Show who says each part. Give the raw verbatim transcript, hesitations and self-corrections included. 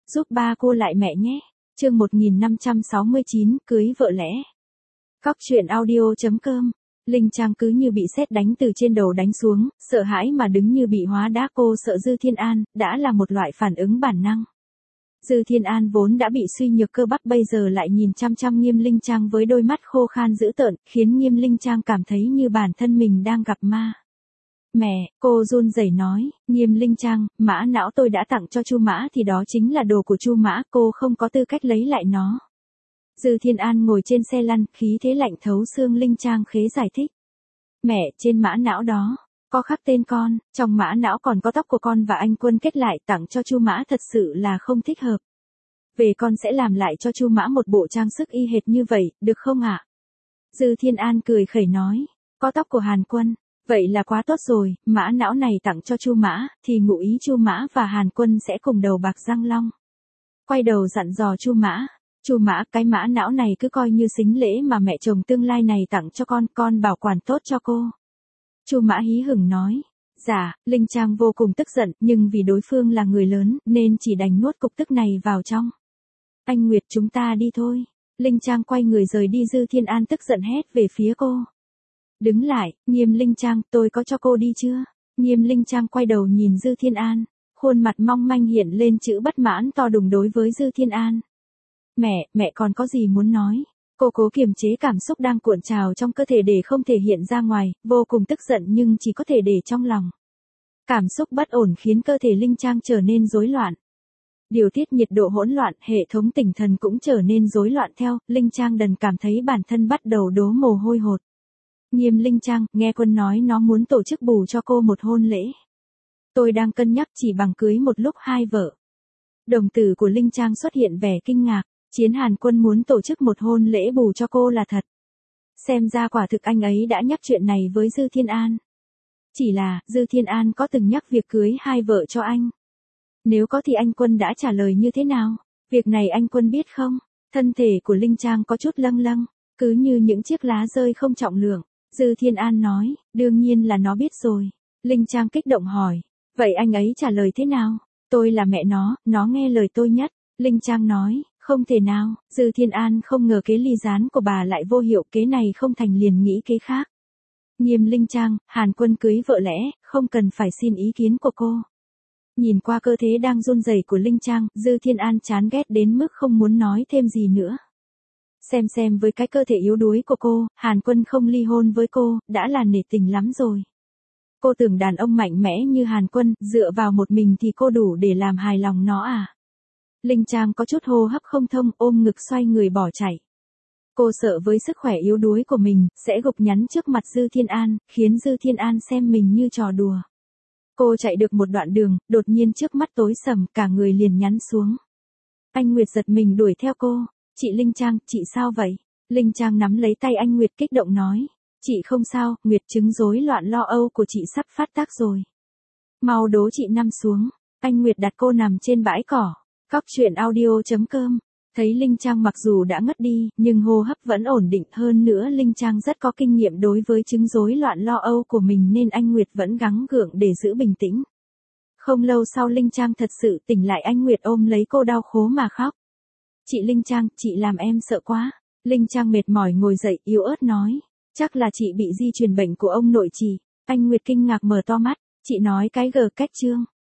Speaker 1: giúp ba cô lại mẹ nhé. Chương một nghìn năm trăm sáu mươi chín, cưới vợ lẽ. Cóc truyện audio chấm com. Linh Trang cứ như bị sét đánh từ trên đầu đánh xuống, sợ hãi mà đứng như bị hóa đá. Cô sợ Dư Thiên An, đã là một loại phản ứng bản năng. Dư Thiên An vốn đã bị suy nhược cơ bắp, bây giờ lại nhìn chăm chăm Nghiêm Linh Trang với đôi mắt khô khan dữ tợn, khiến Nghiêm Linh Trang cảm thấy như bản thân mình đang gặp ma. Mẹ, cô run rẩy nói, Nghiêm Linh Trang, mã não tôi đã tặng cho Chu Mã thì đó chính là đồ của Chu Mã, cô không có tư cách lấy lại nó. Dư Thiên An ngồi trên xe lăn, khí thế lạnh thấu xương. Linh Trang khế giải thích. Mẹ, trên mã não đó, có khắc tên con, trong mã não còn có tóc của con và anh Quân kết lại, tặng cho Chu Mã thật sự là không thích hợp. Về con sẽ làm lại cho Chu Mã một bộ trang sức y hệt như vậy, được không ạ? Dư Thiên An cười khẩy nói, có tóc của Hàn Quân, vậy là quá tốt rồi, mã não này tặng cho Chu Mã, thì ngụ ý Chu Mã và Hàn Quân sẽ cùng đầu bạc răng long. Quay đầu dặn dò Chu Mã, Chu Mã, cái mã não này cứ coi như sính lễ mà mẹ chồng tương lai này tặng cho con, con bảo quản tốt cho cô. Chu Mã hí hửng nói, dạ. Linh Trang vô cùng tức giận, nhưng vì đối phương là người lớn, nên chỉ đành nuốt cục tức này vào trong. Anh Nguyệt, chúng ta đi thôi. Linh Trang quay người rời đi. Dư Thiên An tức giận hét về phía cô. Đứng lại, Nghiêm Linh Trang, tôi có cho cô đi chưa? Nghiêm Linh Trang quay đầu nhìn Dư Thiên An, khuôn mặt mong manh hiện lên chữ bất mãn to đùng đối với Dư Thiên An. Mẹ, mẹ còn có gì muốn nói? Cô cố kiềm chế cảm xúc đang cuộn trào trong cơ thể để không thể hiện ra ngoài, vô cùng tức giận nhưng chỉ có thể để trong lòng. Cảm xúc bất ổn khiến cơ thể Linh Trang trở nên rối loạn. Điều tiết nhiệt độ hỗn loạn, hệ thống tinh thần cũng trở nên rối loạn theo. Linh Trang đần cảm thấy bản thân bắt đầu đổ mồ hôi hột. Nghiêm Linh Trang, nghe Quân nói nó muốn tổ chức bù cho cô một hôn lễ. Tôi đang cân nhắc chỉ bằng cưới một lúc hai vợ. Đồng tử của Linh Trang xuất hiện vẻ kinh ngạc. Chiến Hàn Quân muốn tổ chức một hôn lễ bù cho cô là thật. Xem ra quả thực anh ấy đã nhắc chuyện này với Dư Thiên An. Chỉ là, Dư Thiên An có từng nhắc việc cưới hai vợ cho anh? Nếu có thì anh Quân đã trả lời như thế nào? Việc này anh Quân biết không? Thân thể của Linh Trang có chút lâng lâng, cứ như những chiếc lá rơi không trọng lượng. Dư Thiên An nói, đương nhiên là nó biết rồi. Linh Trang kích động hỏi, vậy anh ấy trả lời thế nào? Tôi là mẹ nó, nó nghe lời tôi nhất. Linh Trang nói, không thể nào. Dư Thiên An không ngờ kế ly gián của bà lại vô hiệu, kế này không thành liền nghĩ kế khác. Nghiêm Linh Trang, Hàn Quân cưới vợ lẽ, không cần phải xin ý kiến của cô. Nhìn qua cơ thế đang run rẩy của Linh Trang, Dư Thiên An chán ghét đến mức không muốn nói thêm gì nữa. Xem xem với cái cơ thể yếu đuối của cô, Hàn Quân không ly hôn với cô, đã là nể tình lắm rồi. Cô tưởng đàn ông mạnh mẽ như Hàn Quân, dựa vào một mình thì cô đủ để làm hài lòng nó à? Linh Trang có chút hô hấp không thông, ôm ngực xoay người bỏ chạy. Cô sợ với sức khỏe yếu đuối của mình, sẽ gục nhắn trước mặt Dư Thiên An, khiến Dư Thiên An xem mình như trò đùa. Cô chạy được một đoạn đường, đột nhiên trước mắt tối sầm, cả người liền nhắn xuống. Anh Nguyệt giật mình đuổi theo cô. Chị Linh Trang, chị sao vậy? Linh Trang nắm lấy tay anh Nguyệt kích động nói. Chị không sao, Nguyệt, chứng rối loạn lo âu của chị sắp phát tác rồi. Mau đố chị nằm xuống. Anh Nguyệt đặt cô nằm trên bãi cỏ. Cóc truyện audio chấm com. Thấy Linh Trang mặc dù đã ngất đi, nhưng hô hấp vẫn ổn định, hơn nữa Linh Trang rất có kinh nghiệm đối với chứng rối loạn lo âu của mình nên anh Nguyệt vẫn gắng gượng để giữ bình tĩnh. Không lâu sau Linh Trang thật sự tỉnh lại, anh Nguyệt ôm lấy cô đau khổ mà khóc. Chị Linh Trang, chị làm em sợ quá. Linh Trang mệt mỏi ngồi dậy, yếu ớt nói. Chắc là chị bị di truyền bệnh của ông nội chị. Anh Nguyệt kinh ngạc mở to mắt. Chị nói cái gờ cách chương.